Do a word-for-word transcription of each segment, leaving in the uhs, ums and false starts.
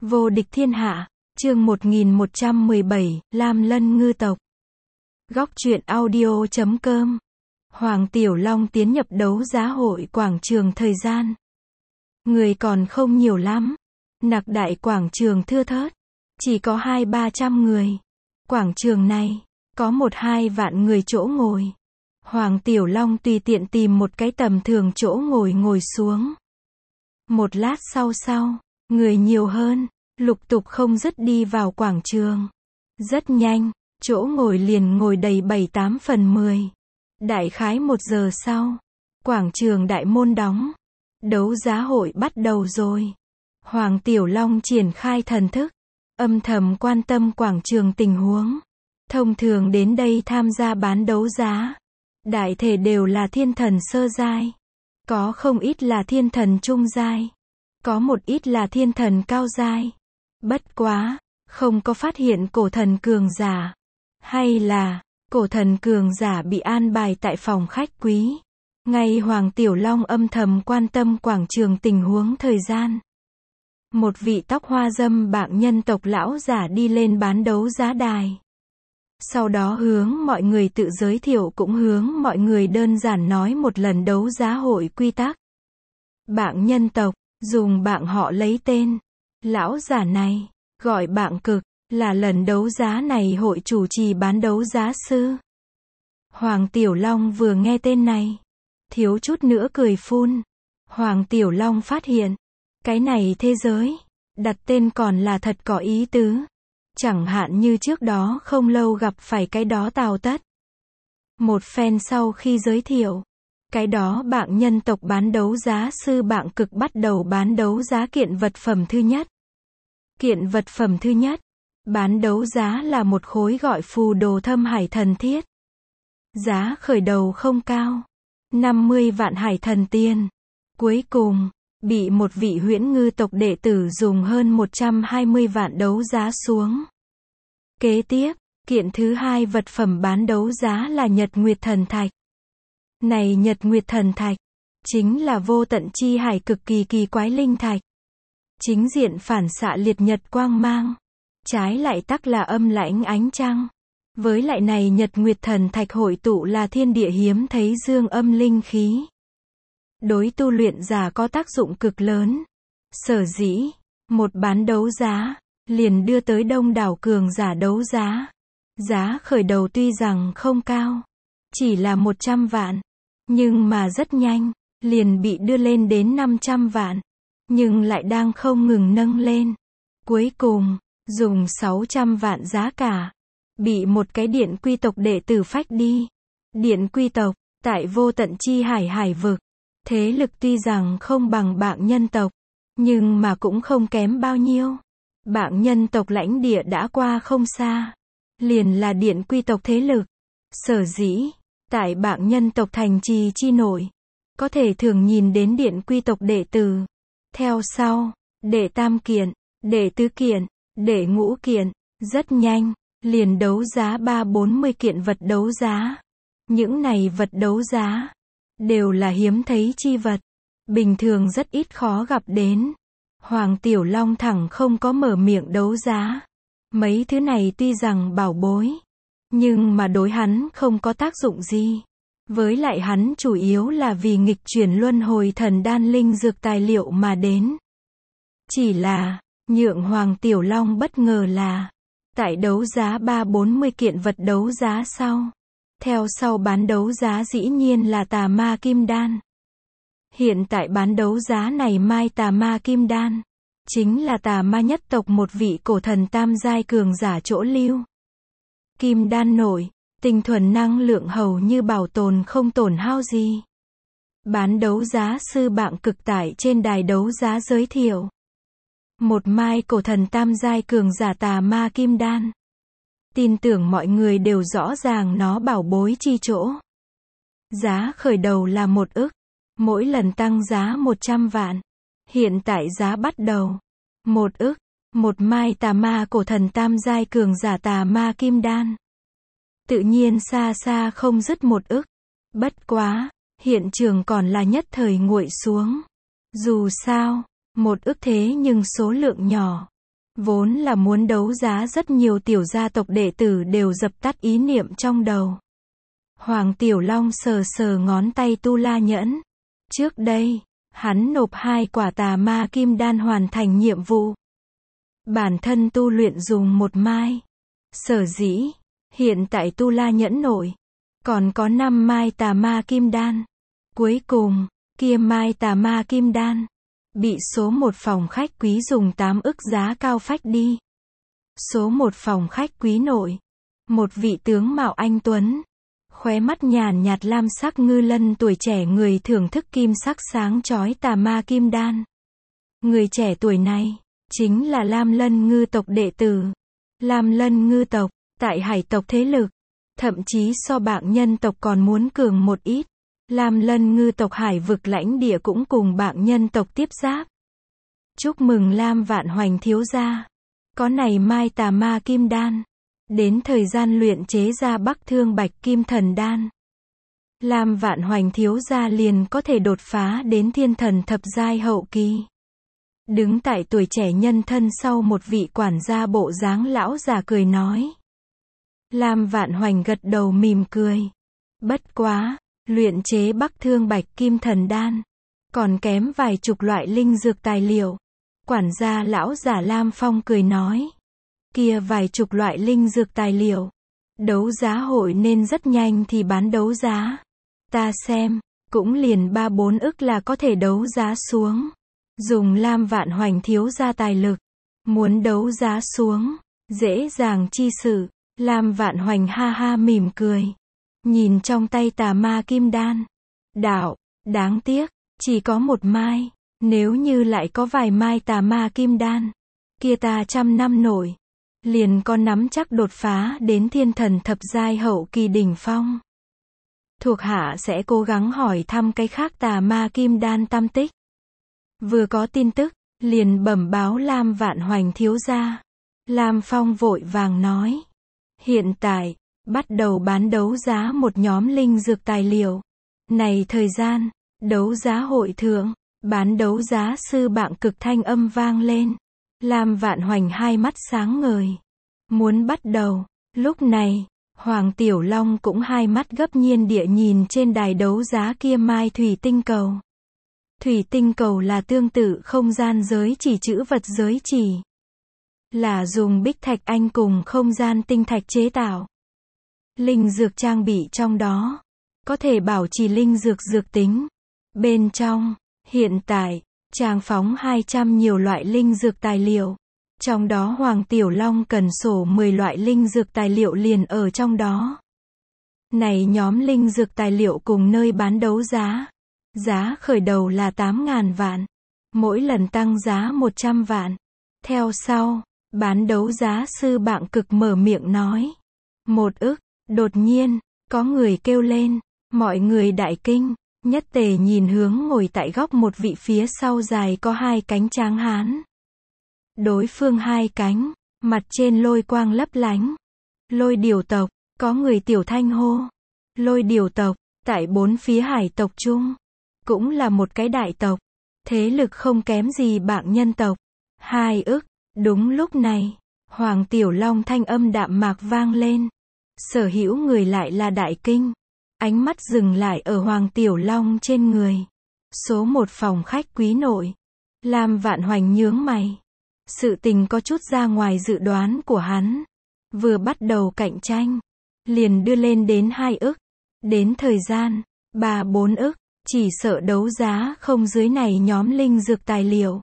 Vô địch thiên hạ, chương một nghìn một trăm mười bảy, Lam Lân ngư tộc. Góc truyện audio chấm com. Hoàng Tiểu Long tiến nhập đấu giá hội quảng trường thời gian. Người còn không nhiều lắm. Nặc đại quảng trường thưa thớt. Chỉ có hai ba trăm người. Quảng trường này, có một hai vạn người chỗ ngồi. Hoàng Tiểu Long tùy tiện tìm một cái tầm thường chỗ ngồi ngồi xuống. Một lát sau sau, người nhiều hơn, lục tục không dứt đi vào quảng trường. Rất nhanh, chỗ ngồi liền ngồi đầy bảy tám phần mười. Đại khái một giờ sau, quảng trường đại môn đóng. Đấu giá hội bắt đầu rồi. Hoàng Tiểu Long triển khai thần thức, âm thầm quan tâm quảng trường tình huống. Thông thường đến đây tham gia bán đấu giá, đại thể đều là thiên thần sơ giai. Có không ít là thiên thần trung giai. Có một ít là thiên thần cao giai. Bất quá, không có phát hiện cổ thần cường giả. Hay là, cổ thần cường giả bị an bài tại phòng khách quý. Ngay Hoàng Tiểu Long âm thầm quan tâm quảng trường tình huống thời gian. Một vị tóc hoa dâm bạng nhân tộc lão giả đi lên bán đấu giá đài. Sau đó hướng mọi người tự giới thiệu cũng hướng mọi người đơn giản nói một lần đấu giá hội quy tắc. Bạng nhân tộc, dùng bạng họ lấy tên. Lão giả này, gọi bạng cực, là lần đấu giá này hội chủ trì bán đấu giá sư. Hoàng Tiểu Long vừa nghe tên này, thiếu chút nữa cười phun. Hoàng Tiểu Long phát hiện, cái này thế giới, đặt tên còn là thật có ý tứ. Chẳng hạn như trước đó không lâu gặp phải cái đó Tào Tất. Một phen sau khi giới thiệu, cái đó bạng nhân tộc bán đấu giá sư bạng cực bắt đầu bán đấu giá kiện vật phẩm thứ nhất. Kiện vật phẩm thứ nhất, bán đấu giá là một khối gọi phù đồ thâm hải thần thiết. Giá khởi đầu không cao, năm mươi vạn hải thần tiền. Cuối cùng, bị một vị huyễn ngư tộc đệ tử dùng hơn một trăm hai mươi vạn đấu giá xuống. Kế tiếp, kiện thứ hai vật phẩm bán đấu giá là Nhật Nguyệt Thần Thạch. Này Nhật Nguyệt Thần Thạch, chính là vô tận chi hải cực kỳ kỳ quái linh thạch. Chính diện phản xạ liệt nhật quang mang, trái lại tắc là âm lãnh ánh trăng. Với lại này Nhật Nguyệt Thần Thạch hội tụ là thiên địa hiếm thấy dương âm linh khí. Đối tu luyện giả có tác dụng cực lớn. Sở dĩ, một bán đấu giá, liền đưa tới đông đảo cường giả đấu giá. Giá khởi đầu tuy rằng không cao, chỉ là một trăm vạn, nhưng mà rất nhanh, liền bị đưa lên đến năm trăm vạn, nhưng lại đang không ngừng nâng lên. Cuối cùng, dùng sáu trăm vạn giá cả, bị một cái điện quy tộc đệ tử phách đi. Điện quy tộc, tại vô tận chi hải hải vực, thế lực tuy rằng không bằng bạng nhân tộc, nhưng mà cũng không kém bao nhiêu. Bạng nhân tộc lãnh địa đã qua không xa, liền là điện quy tộc thế lực. Sở dĩ, tại bạng nhân tộc thành trì chi nội, có thể thường nhìn đến điện quy tộc đệ tử. Theo sau, đệ tam kiện, đệ tứ kiện, đệ ngũ kiện, rất nhanh, liền đấu giá ba bốn mươi kiện vật đấu giá. Những này vật đấu giá, đều là hiếm thấy chi vật, bình thường rất ít khó gặp đến. Hoàng Tiểu Long thẳng không có mở miệng đấu giá. Mấy thứ này tuy rằng bảo bối, nhưng mà đối hắn không có tác dụng gì. Với lại hắn chủ yếu là vì nghịch chuyển luân hồi thần đan linh dược tài liệu mà đến. Chỉ là, nhượng Hoàng Tiểu Long bất ngờ là, tại đấu giá ba bốn mươi kiện vật đấu giá sau, theo sau bán đấu giá dĩ nhiên là tà ma kim đan. Hiện tại bán đấu giá này mai tà ma kim đan, chính là tà ma nhất tộc một vị cổ thần tam giai cường giả chỗ lưu. Kim đan nội, tinh thuần năng lượng hầu như bảo tồn không tổn hao gì. Bán đấu giá sư bạng cực tại trên đài đấu giá giới thiệu. Một mai cổ thần tam giai cường giả tà ma kim đan. Tin tưởng mọi người đều rõ ràng nó bảo bối chi chỗ. Giá khởi đầu là một ức. Mỗi lần tăng giá một trăm vạn. Hiện tại giá bắt đầu. Một ức. Một mai tà ma cổ thần tam giai cường giả tà ma kim đan. Tự nhiên xa xa không dứt một ức. Bất quá, hiện trường còn là nhất thời nguội xuống. Dù sao, một ức thế nhưng số lượng nhỏ. Vốn là muốn đấu giá, rất nhiều tiểu gia tộc đệ tử đều dập tắt ý niệm trong đầu. Hoàng Tiểu Long sờ sờ ngón tay tu la nhẫn. Trước đây, hắn nộp hai quả tà ma kim đan hoàn thành nhiệm vụ. Bản thân tu luyện dùng một mai. Sở dĩ, hiện tại tu la nhẫn nội, còn có năm mai tà ma kim đan. Cuối cùng, kia mai tà ma kim đan, bị số một phòng khách quý dùng tám ức giá cao phách đi. Số một phòng khách quý nội, một vị tướng mạo anh tuấn, khóe mắt nhàn nhạt lam sắc ngư lân tuổi trẻ người thưởng thức kim sắc sáng chói tà ma kim đan. Người trẻ tuổi này, chính là Lam Lân ngư tộc đệ tử. Lam Lân ngư tộc, tại hải tộc thế lực, thậm chí so bạng nhân tộc còn muốn cường một ít. Lam Lân ngư tộc hải vực lãnh địa cũng cùng bạng nhân tộc tiếp giáp. Chúc mừng Lam Vạn Hoành thiếu gia. Có này mai tà ma kim đan. Đến thời gian luyện chế ra Bắc Thương Bạch Kim Thần Đan. Lam Vạn Hoành thiếu gia liền có thể đột phá đến thiên thần thập giai hậu kỳ. Đứng tại tuổi trẻ nhân thân sau một vị quản gia bộ dáng lão già cười nói. Lam Vạn Hoành gật đầu mỉm cười. Bất quá, luyện chế Bắc Thương Bạch Kim Thần Đan, còn kém vài chục loại linh dược tài liệu. Quản gia lão giả Lam Phong cười nói. Kia vài chục loại linh dược tài liệu, đấu giá hội nên rất nhanh thì bán đấu giá. Ta xem, cũng liền ba bốn ức là có thể đấu giá xuống. Dùng Lam Vạn Hoành thiếu gia tài lực, muốn đấu giá xuống, dễ dàng chi sự. Lam Vạn Hoành ha ha mỉm cười, nhìn trong tay tà ma kim đan. Đạo, đáng tiếc, chỉ có một mai. Nếu như lại có vài mai tà ma kim đan, kia ta trăm năm nổi, liền có nắm chắc đột phá đến thiên thần thập giai hậu kỳ đỉnh phong. Thuộc hạ sẽ cố gắng hỏi thăm cái khác tà ma kim đan tam tích. Vừa có tin tức, liền bẩm báo Lam Vạn Hoành thiếu gia. Lam Phong vội vàng nói. Hiện tại, bắt đầu bán đấu giá một nhóm linh dược tài liệu. Này thời gian, đấu giá hội thượng, bán đấu giá sư bạng cực thanh âm vang lên. Lam Vạn Hoành hai mắt sáng ngời. Muốn bắt đầu. Lúc này, Hoàng Tiểu Long cũng hai mắt gấp nhiên địa nhìn trên đài đấu giá kia mai thủy tinh cầu. Thủy tinh cầu là tương tự không gian giới chỉ chữ vật giới chỉ. Là dùng bích thạch anh cùng không gian tinh thạch chế tạo. Linh dược trang bị trong đó, có thể bảo trì linh dược dược tính. Bên trong, hiện tại, trang phóng hai trăm nhiều loại linh dược tài liệu. Trong đó Hoàng Tiểu Long cần sổ mười loại linh dược tài liệu liền ở trong đó. Này nhóm linh dược tài liệu cùng nơi bán đấu giá. Giá khởi đầu là tám ngàn vạn. Mỗi lần tăng giá một trăm vạn. Theo sau, bán đấu giá sư bạng cực mở miệng nói. Một ức, đột nhiên, có người kêu lên. Mọi người đại kinh, nhất tề nhìn hướng ngồi tại góc một vị phía sau dài có hai cánh tráng hán. Đối phương hai cánh, mặt trên lôi quang lấp lánh. Lôi điều tộc, có người tiểu thanh hô. Lôi điều tộc, tại bốn phía hải tộc chung, cũng là một cái đại tộc. Thế lực không kém gì bạng nhân tộc. Hai ức, đúng lúc này, Hoàng Tiểu Long thanh âm đạm mạc vang lên. Sở hữu người lại là đại kinh. Ánh mắt dừng lại ở Hoàng Tiểu Long trên người. Số một phòng khách quý nội. Lam Vạn Hoành nhướng mày. Sự tình có chút ra ngoài dự đoán của hắn. Vừa bắt đầu cạnh tranh, liền đưa lên đến hai ức. Đến thời gian, ba bốn ức, chỉ sợ đấu giá không dưới này nhóm linh dược tài liệu.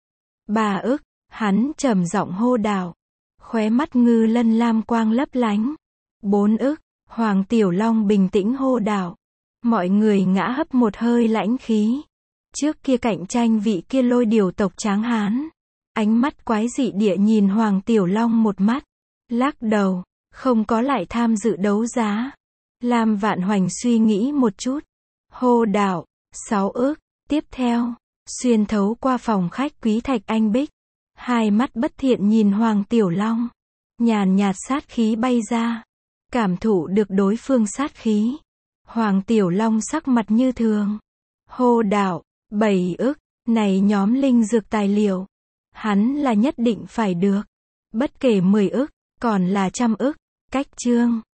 Ba ức, hắn trầm giọng hô đảo. Khóe mắt ngư lân lam quang lấp lánh. Bốn ức, Hoàng Tiểu Long bình tĩnh hô đảo. Mọi người ngã hấp một hơi lãnh khí. Trước kia cạnh tranh vị kia lôi điều tộc tráng hán. Ánh mắt quái dị địa nhìn Hoàng Tiểu Long một mắt. Lắc đầu, không có lại tham dự đấu giá. Lam Vạn Hoành suy nghĩ một chút. Hô đảo, sáu ức. Tiếp theo, xuyên thấu qua phòng khách quý thạch anh bích. Hai mắt bất thiện nhìn Hoàng Tiểu Long. Nhàn nhạt sát khí bay ra. Cảm thụ được đối phương sát khí. Hoàng Tiểu Long sắc mặt như thường. Hô đảo, bảy ức. Này nhóm linh dược tài liệu. Hắn là nhất định phải được. Bất kể mười ức, còn là trăm ức. Cách chương